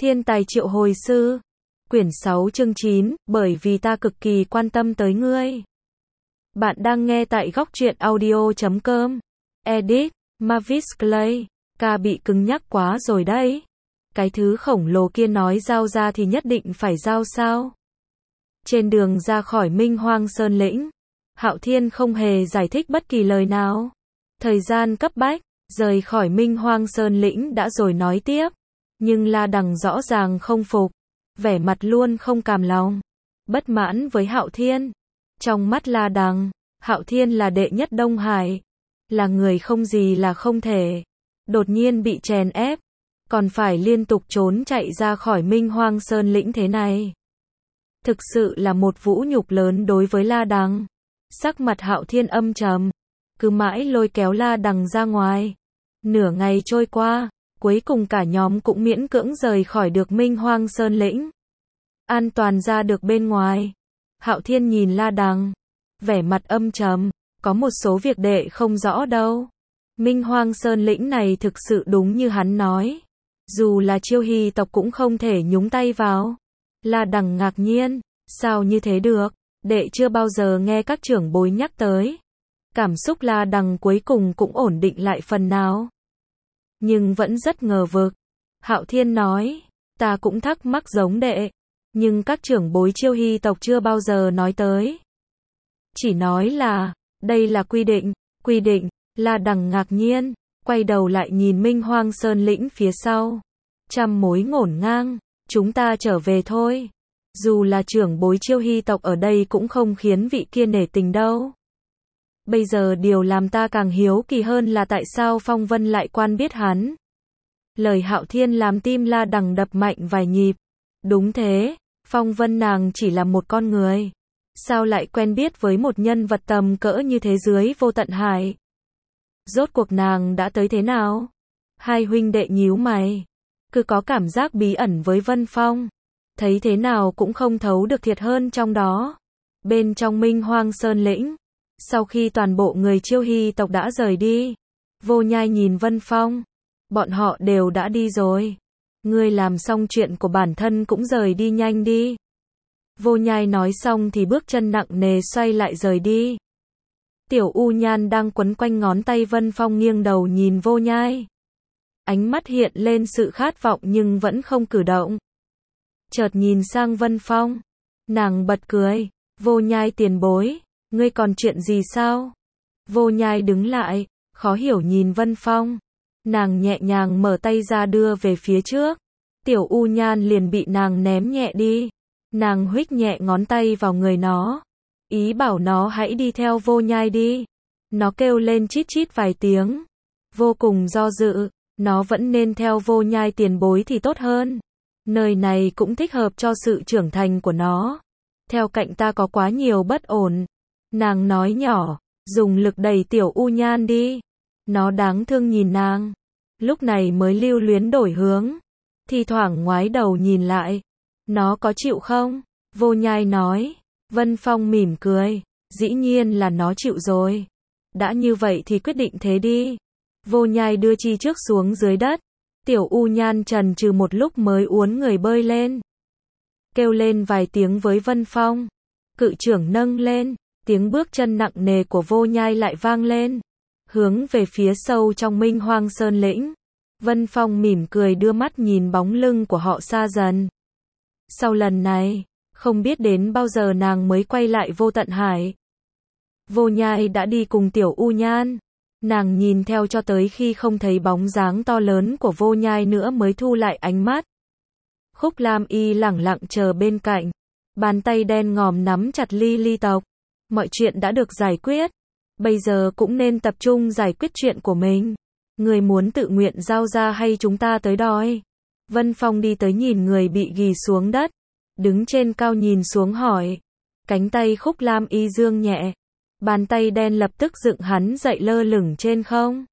Thiên tài triệu hồi sư. Quyển 6 chương 9, bởi vì ta cực kỳ quan tâm tới ngươi. Bạn đang nghe tại góc truyện audio.com. Edit, Mavis Clay. Ca bị cứng nhắc quá rồi đấy. Cái thứ khổng lồ kia nói giao ra thì nhất định phải giao sao? Trên đường ra khỏi Minh Hoang Sơn Lĩnh, Hạo Thiên không hề giải thích bất kỳ lời nào. Thời gian cấp bách, rời khỏi Minh Hoang Sơn Lĩnh đã rồi nói tiếp. Nhưng La Đằng rõ ràng không phục, vẻ mặt luôn không cam lòng, bất mãn với Hạo Thiên. Trong mắt La Đằng, Hạo Thiên là đệ nhất Đông Hải, là người không gì là không thể. Đột nhiên bị chèn ép, còn phải liên tục trốn chạy ra khỏi Minh Hoang Sơn Lĩnh thế này. Thực sự là một vũ nhục lớn đối với La Đằng. Sắc mặt Hạo Thiên âm trầm, cứ mãi lôi kéo La Đằng ra ngoài. Nửa ngày trôi qua, cuối cùng cả nhóm cũng miễn cưỡng rời khỏi được Minh Hoang Sơn Lĩnh. An toàn ra được bên ngoài. Hạo Thiên nhìn La Đằng, vẻ mặt âm trầm, có một số việc đệ không rõ đâu. Minh Hoang Sơn Lĩnh này thực sự đúng như hắn nói, dù là Chiêu Hy tộc cũng không thể nhúng tay vào. La Đằng ngạc nhiên, sao như thế được, đệ chưa bao giờ nghe các trưởng bối nhắc tới. Cảm xúc La Đằng cuối cùng cũng ổn định lại phần nào, nhưng vẫn rất ngờ vực. Hạo Thiên nói, ta cũng thắc mắc giống đệ, nhưng các trưởng bối Chiêu Hy tộc chưa bao giờ nói tới. Chỉ nói là, đây là quy định. La Đằng ngạc nhiên, quay đầu lại nhìn Minh Hoang Sơn Lĩnh phía sau. Trăm mối ngổn ngang, chúng ta trở về thôi. Dù là trưởng bối Chiêu Hy tộc ở đây cũng không khiến vị kia nể tình đâu. Bây giờ điều làm ta càng hiếu kỳ hơn là tại sao Phong Vân lại quen biết hắn. Lời Hạo Thiên làm tim La Đằng đập mạnh vài nhịp. Đúng thế, Phong Vân nàng chỉ là một con người, sao lại quen biết với một nhân vật tầm cỡ như thế dưới vô tận hải? Rốt cuộc nàng đã tới thế nào? Hai huynh đệ nhíu mày, cứ có cảm giác bí ẩn với Vân Phong, thấy thế nào cũng không thấu được thiệt hơn trong đó. Bên trong Minh Hoang Sơn Lĩnh, sau khi toàn bộ người Chiêu Hy tộc đã rời đi, Vô Nhai nhìn Vân Phong, bọn họ đều đã đi rồi. Ngươi làm xong chuyện của bản thân cũng rời đi nhanh đi. Vô Nhai nói xong thì bước chân nặng nề xoay lại rời đi. Tiểu U Nhan đang quấn quanh ngón tay Vân Phong nghiêng đầu nhìn Vô Nhai. Ánh mắt hiện lên sự khát vọng nhưng vẫn không cử động. Chợt nhìn sang Vân Phong, nàng bật cười, Vô Nhai tiền bối, ngươi còn chuyện gì sao? Vô Nhai đứng lại, khó hiểu nhìn Vân Phong. Nàng nhẹ nhàng mở tay ra đưa về phía trước. Tiểu U Nhan liền bị nàng ném nhẹ đi. Nàng huých nhẹ ngón tay vào người nó, ý bảo nó hãy đi theo Vô Nhai đi. Nó kêu lên chít chít vài tiếng, vô cùng do dự, nó vẫn nên theo Vô Nhai tiền bối thì tốt hơn. Nơi này cũng thích hợp cho sự trưởng thành của nó. Theo cạnh ta có quá nhiều bất ổn. Nàng nói nhỏ, dùng lực đẩy Tiểu U Nhan đi. Nó đáng thương nhìn nàng, lúc này mới lưu luyến đổi hướng, thi thoảng ngoái đầu nhìn lại. Nó có chịu không? Vô Nhai nói. Vân Phong mỉm cười, dĩ nhiên là nó chịu rồi. Đã như vậy thì quyết định thế đi. Vô Nhai đưa chi trước xuống dưới đất. Tiểu U Nhan chần chừ một lúc mới uốn người bơi lên, kêu lên vài tiếng với Vân Phong. Cự trưởng nâng lên, tiếng bước chân nặng nề của Vô Nhai lại vang lên, hướng về phía sâu trong Minh Hoang Sơn Lĩnh. Vân Phong mỉm cười đưa mắt nhìn bóng lưng của họ xa dần. Sau lần này, không biết đến bao giờ nàng mới quay lại vô tận hải. Vô Nhai đã đi cùng Tiểu U Nhan. Nàng nhìn theo cho tới khi không thấy bóng dáng to lớn của Vô Nhai nữa mới thu lại ánh mắt. Khúc Lam Y lẳng lặng chờ bên cạnh. Bàn tay đen ngòm nắm chặt Ly Ly tộc. Mọi chuyện đã được giải quyết. Bây giờ cũng nên tập trung giải quyết chuyện của mình. Người muốn tự nguyện giao ra hay chúng ta tới đòi? Vân Phong đi tới nhìn người bị ghì xuống đất, đứng trên cao nhìn xuống hỏi. Cánh tay Khúc Lam Y dương nhẹ, bàn tay đen lập tức dựng hắn dậy lơ lửng trên không.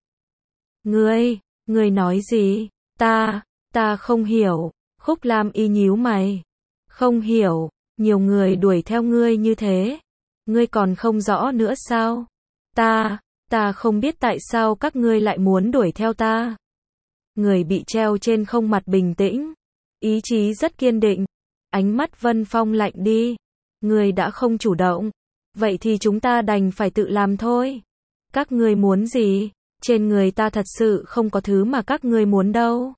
Ngươi nói gì? Ta không hiểu. Khúc Lam Y nhíu mày. Không hiểu, nhiều người đuổi theo ngươi như thế, ngươi còn không rõ nữa sao? Ta không biết tại sao các ngươi lại muốn đuổi theo ta. Người bị treo trên không mặt bình tĩnh. ý chí rất kiên định. Ánh mắt Vân Phong lạnh đi. Người đã không chủ động. Vậy thì chúng ta đành phải tự làm thôi. Các ngươi muốn gì? Trên người ta thật sự không có thứ mà các ngươi muốn đâu.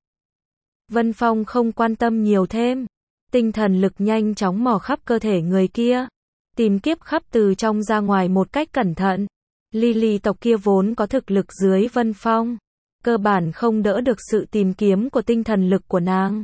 Vân Phong không quan tâm nhiều thêm. Tinh thần lực nhanh chóng mò khắp cơ thể người kia. Tìm kiếp khắp từ trong ra ngoài một cách cẩn thận. Lily tộc kia vốn có thực lực dưới Vân Phong. Cơ bản không đỡ được sự tìm kiếm của tinh thần lực của nàng.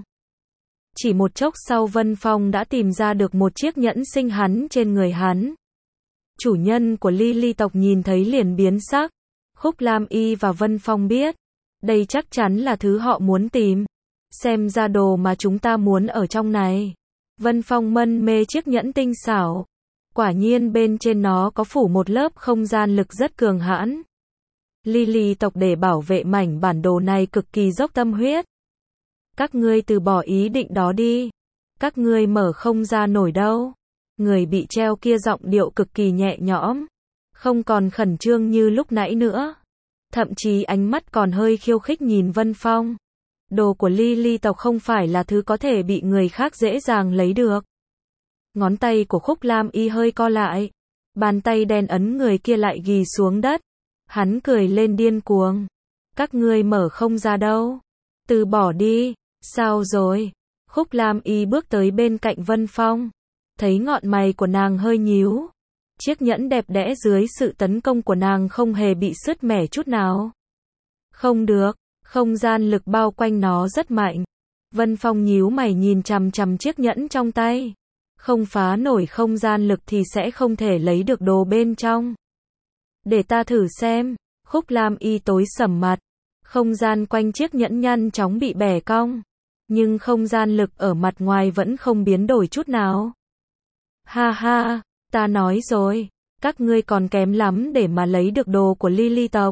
Chỉ một chốc sau Vân Phong đã tìm ra được một chiếc nhẫn sinh hắn trên người hắn. Chủ nhân của Lily tộc nhìn thấy liền biến sắc. Khúc Lam Y và Vân Phong biết. Đây chắc chắn là thứ họ muốn tìm. Xem ra đồ mà chúng ta muốn ở trong này. Vân Phong mân mê chiếc nhẫn tinh xảo. Quả nhiên bên trên nó có phủ một lớp không gian lực rất cường hãn. Lily tộc để bảo vệ mảnh bản đồ này cực kỳ dốc tâm huyết. Các ngươi từ bỏ ý định đó đi. Các ngươi mở không ra nổi đâu. Người bị treo kia giọng điệu cực kỳ nhẹ nhõm. Không còn khẩn trương như lúc nãy nữa. Thậm chí ánh mắt còn hơi khiêu khích nhìn Vân Phong. Đồ của Lily tộc không phải là thứ có thể bị người khác dễ dàng lấy được. Ngón tay của Khúc Lam Y hơi co lại. Bàn tay đen ấn người kia lại ghì xuống đất. Hắn cười lên điên cuồng. Các ngươi mở không ra đâu. Từ bỏ đi. Sao rồi? Khúc Lam Y bước tới bên cạnh Vân Phong. Thấy ngọn mày của nàng hơi nhíu. Chiếc nhẫn đẹp đẽ dưới sự tấn công của nàng không hề bị sứt mẻ chút nào. Không được, không gian lực bao quanh nó rất mạnh. Vân Phong nhíu mày nhìn chằm chằm chiếc nhẫn trong tay. Không phá nổi không gian lực thì sẽ không thể lấy được đồ bên trong. Để ta thử xem. Khúc Lam Y tối sầm mặt. Không gian quanh chiếc nhẫn nhanh chóng bị bẻ cong. Nhưng không gian lực ở mặt ngoài vẫn không biến đổi chút nào. Ha ha, ta nói rồi. Các ngươi còn kém lắm để mà lấy được đồ của Lily tộc.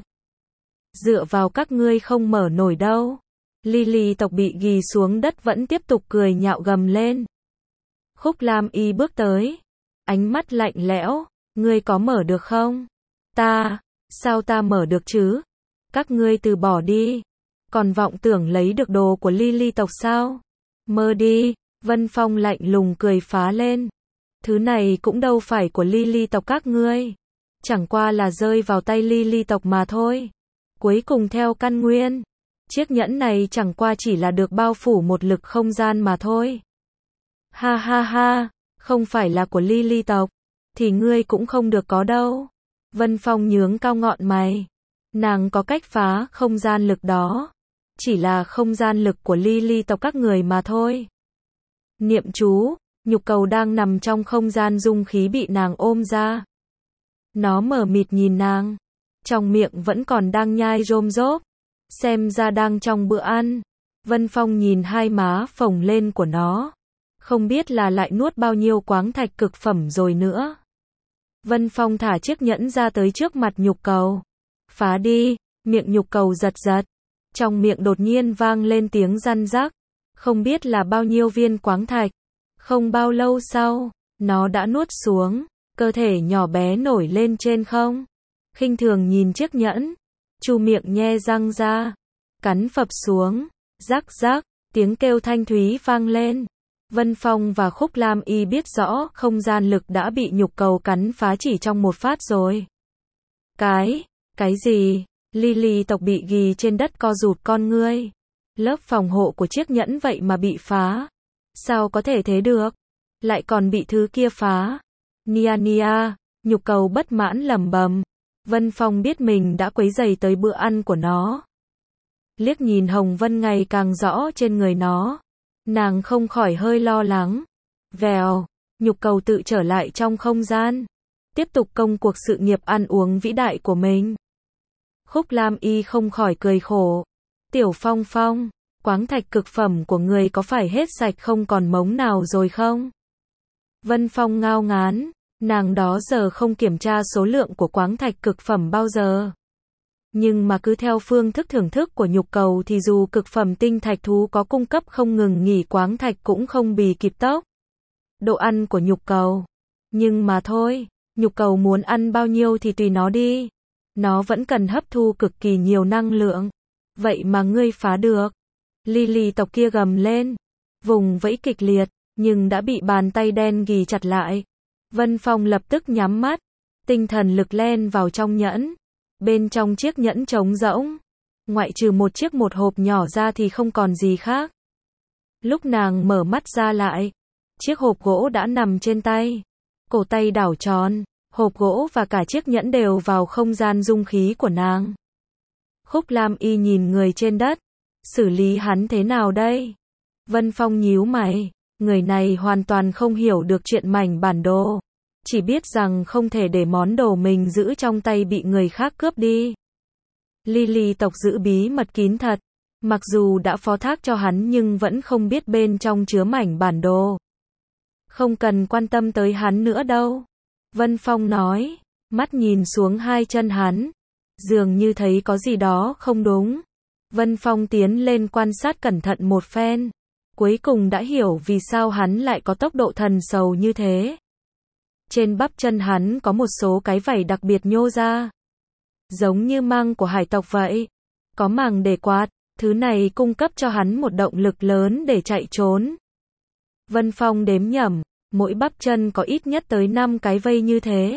Dựa vào các ngươi không mở nổi đâu. Lily tộc bị ghì xuống đất vẫn tiếp tục cười nhạo gầm lên. Khúc Lam Y bước tới. Ánh mắt lạnh lẽo. Ngươi có mở được không? Sao ta mở được chứ? Các ngươi từ bỏ đi. Còn vọng tưởng lấy được đồ của Lily tộc sao? Mơ đi. Vân Phong lạnh lùng cười phá lên. Thứ này cũng đâu phải của Lily tộc các ngươi. Chẳng qua là rơi vào tay Lily tộc mà thôi. Cuối cùng theo căn nguyên. Chiếc nhẫn này chẳng qua chỉ là được bao phủ một lực không gian mà thôi. Ha ha ha. Không phải là của Lily tộc. Thì ngươi cũng không được có đâu. Vân Phong nhướng cao ngọn mày. Nàng có cách phá không gian lực đó. Chỉ là không gian lực của Lily tộc các người mà thôi. Niệm chú. Nhục cầu đang nằm trong không gian dung khí bị nàng ôm ra. Nó mờ mịt nhìn nàng. Trong miệng vẫn còn đang nhai rôm rốp. Xem ra đang trong bữa ăn. Vân Phong nhìn hai má phồng lên của nó. Không biết là lại nuốt bao nhiêu quáng thạch cực phẩm rồi nữa. Vân Phong thả chiếc nhẫn ra tới trước mặt nhục cầu. Phá đi. Miệng nhục cầu giật giật. Trong miệng đột nhiên vang lên tiếng răn rắc. Không biết là bao nhiêu viên quáng thạch. Không bao lâu sau, nó đã nuốt xuống. Cơ thể nhỏ bé nổi lên trên không. Khinh thường nhìn chiếc nhẫn. Chu miệng nhe răng ra. Cắn phập xuống. Rắc rắc. Tiếng kêu thanh thúy vang lên. Vân Phong và Khúc Lam Y biết rõ không gian lực đã bị nhục cầu cắn phá chỉ trong một phát rồi. Cái gì? Lily tộc bị ghì trên đất co rụt con ngươi. Lớp phòng hộ của chiếc nhẫn vậy mà bị phá. Sao có thể thế được? Lại còn bị thứ kia phá. Nia, nhục cầu bất mãn lẩm bẩm. Vân Phong biết mình đã quấy rầy tới bữa ăn của nó. Liếc nhìn hồng vân ngày càng rõ trên người nó. Nàng không khỏi hơi lo lắng. Vèo, nhục cầu tự trở lại trong không gian. Tiếp tục công cuộc sự nghiệp ăn uống vĩ đại của mình. Khúc Lam Y không khỏi cười khổ. Tiểu Phong Phong, quáng thạch cực phẩm của người có phải hết sạch không còn mống nào rồi không? Vân Phong ngao ngán. Nàng đó giờ không kiểm tra số lượng của quáng thạch cực phẩm bao giờ. Nhưng mà cứ theo phương thức thưởng thức của nhục cầu thì dù cực phẩm tinh thạch thú có cung cấp không ngừng nghỉ quáng thạch cũng không bì kịp tốc độ ăn của nhục cầu. Nhưng mà thôi, nhục cầu muốn ăn bao nhiêu thì tùy nó đi. Nó vẫn cần hấp thu cực kỳ nhiều năng lượng. Vậy mà ngươi phá được. Lily tộc kia gầm lên. vùng vẫy kịch liệt, nhưng đã bị bàn tay đen ghì chặt lại. Vân Phong lập tức nhắm mắt, tinh thần lực len vào trong nhẫn. Bên trong chiếc nhẫn trống rỗng, ngoại trừ một hộp nhỏ ra thì không còn gì khác. Lúc nàng mở mắt ra lại, chiếc hộp gỗ đã nằm trên tay. Cổ tay đảo tròn, hộp gỗ và cả chiếc nhẫn đều vào không gian dung khí của nàng. Khúc Lam Y nhìn người trên đất, xử lý hắn thế nào đây? Vân Phong nhíu mày, người này hoàn toàn không hiểu được chuyện mảnh bản đồ, chỉ biết rằng không thể để món đồ mình giữ trong tay bị người khác cướp đi. Lily tộc giữ bí mật kín thật, mặc dù đã phó thác cho hắn nhưng vẫn không biết bên trong chứa mảnh bản đồ. Không cần quan tâm tới hắn nữa đâu. Vân Phong nói, mắt nhìn xuống hai chân hắn, dường như thấy có gì đó không đúng. Vân Phong tiến lên quan sát cẩn thận một phen, cuối cùng đã hiểu vì sao hắn lại có tốc độ thần sầu như thế. Trên bắp chân hắn có một số cái vảy đặc biệt nhô ra, giống như măng của hải tộc vậy. Có màng để quạt, thứ này cung cấp cho hắn một động lực lớn để chạy trốn. Vân Phong đếm nhẩm, mỗi bắp chân có ít nhất tới 5 cái vây như thế.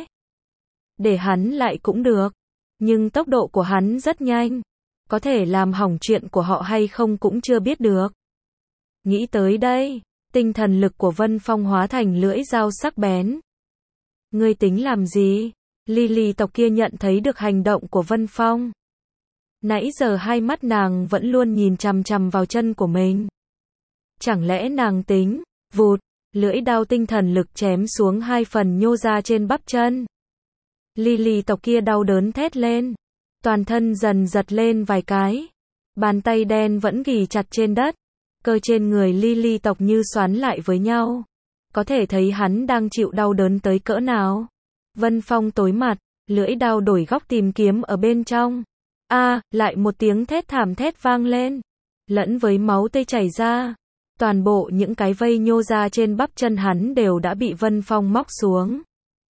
Để hắn lại cũng được, nhưng tốc độ của hắn rất nhanh, có thể làm hỏng chuyện của họ hay không cũng chưa biết được. Nghĩ tới đây, tinh thần lực của Vân Phong hóa thành lưỡi dao sắc bén. Ngươi tính làm gì? Lily tộc kia nhận thấy được hành động của Vân Phong. Nãy giờ hai mắt nàng vẫn luôn nhìn chằm chằm vào chân của mình. Chẳng lẽ nàng tính, vụt, lưỡi đao tinh thần lực chém xuống hai phần nhô ra trên bắp chân. Lily tộc kia đau đớn thét lên, toàn thân dần giật lên vài cái. Bàn tay đen vẫn ghì chặt trên đất, cơ trên người Lily tộc như xoắn lại với nhau. Có thể thấy hắn đang chịu đau đớn tới cỡ nào. Vân Phong tối mặt, lưỡi đao đổi góc tìm kiếm ở bên trong. Lại một tiếng thét thảm thét vang lên, lẫn với máu tươi chảy ra. Toàn bộ những cái vây nhô ra trên bắp chân hắn đều đã bị Vân Phong móc xuống.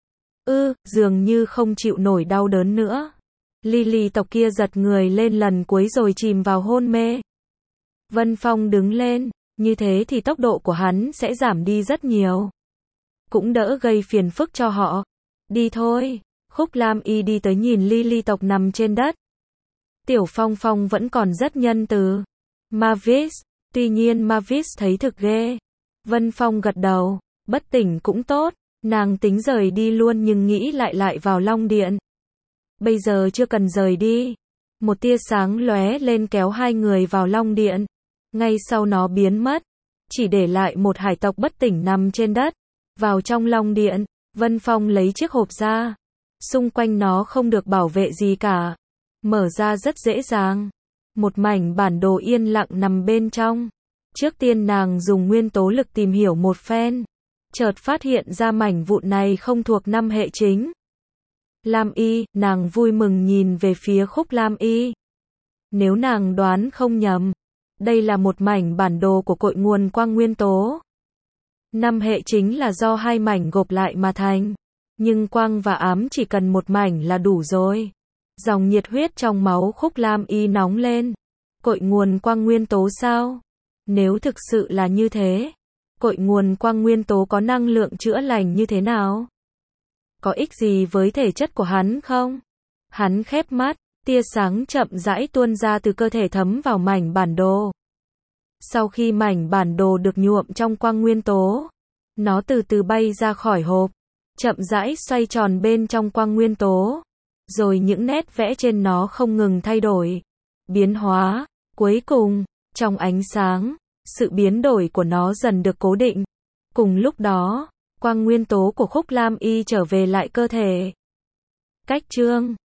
Dường như không chịu nổi đau đớn nữa. Lily tộc kia giật người lên lần cuối rồi chìm vào hôn mê. Vân Phong đứng lên, như thế thì tốc độ của hắn sẽ giảm đi rất nhiều. Cũng đỡ gây phiền phức cho họ. Đi thôi. Khúc Lam Y đi tới nhìn Lily tộc nằm trên đất. Tiểu Phong Phong vẫn còn rất nhân từ. Mavis, tuy nhiên Mavis thấy thực ghê. Vân Phong gật đầu, bất tỉnh cũng tốt, nàng tính rời đi luôn nhưng nghĩ lại vào Long Điện. Bây giờ chưa cần rời đi. Một tia sáng lóe lên kéo hai người vào Long Điện. Ngay sau nó biến mất, chỉ để lại một hải tộc bất tỉnh nằm trên đất. Vào trong Long Điện, Vân Phong lấy chiếc hộp ra. Xung quanh nó không được bảo vệ gì cả. Mở ra rất dễ dàng. Một mảnh bản đồ yên lặng nằm bên trong. Trước tiên nàng dùng nguyên tố lực tìm hiểu một phen. Chợt phát hiện ra mảnh vụn này không thuộc 5 hệ chính. Lam Y, nàng vui mừng nhìn về phía Khúc Lam Y. Nếu nàng đoán không nhầm, đây là một mảnh bản đồ của cội nguồn quang nguyên tố. 5 hệ chính là do hai mảnh gộp lại mà thành. Nhưng quang và ám chỉ cần một mảnh là đủ rồi. Dòng nhiệt huyết trong máu Khúc Lam Y nóng lên. Cội nguồn quang nguyên tố sao? Nếu thực sự là như thế, cội nguồn quang nguyên tố có năng lượng chữa lành như thế nào? Có ích gì với thể chất của hắn không? Hắn khép mắt, tia sáng chậm rãi tuôn ra từ cơ thể thấm vào mảnh bản đồ. Sau khi mảnh bản đồ được nhuộm trong quang nguyên tố, nó từ từ bay ra khỏi hộp, chậm rãi xoay tròn bên trong quang nguyên tố. Rồi những nét vẽ trên nó không ngừng thay đổi, biến hóa. Cuối cùng, trong ánh sáng, sự biến đổi của nó dần được cố định. Cùng lúc đó, quang nguyên tố của Khúc Lam Y trở về lại cơ thể. Cách chương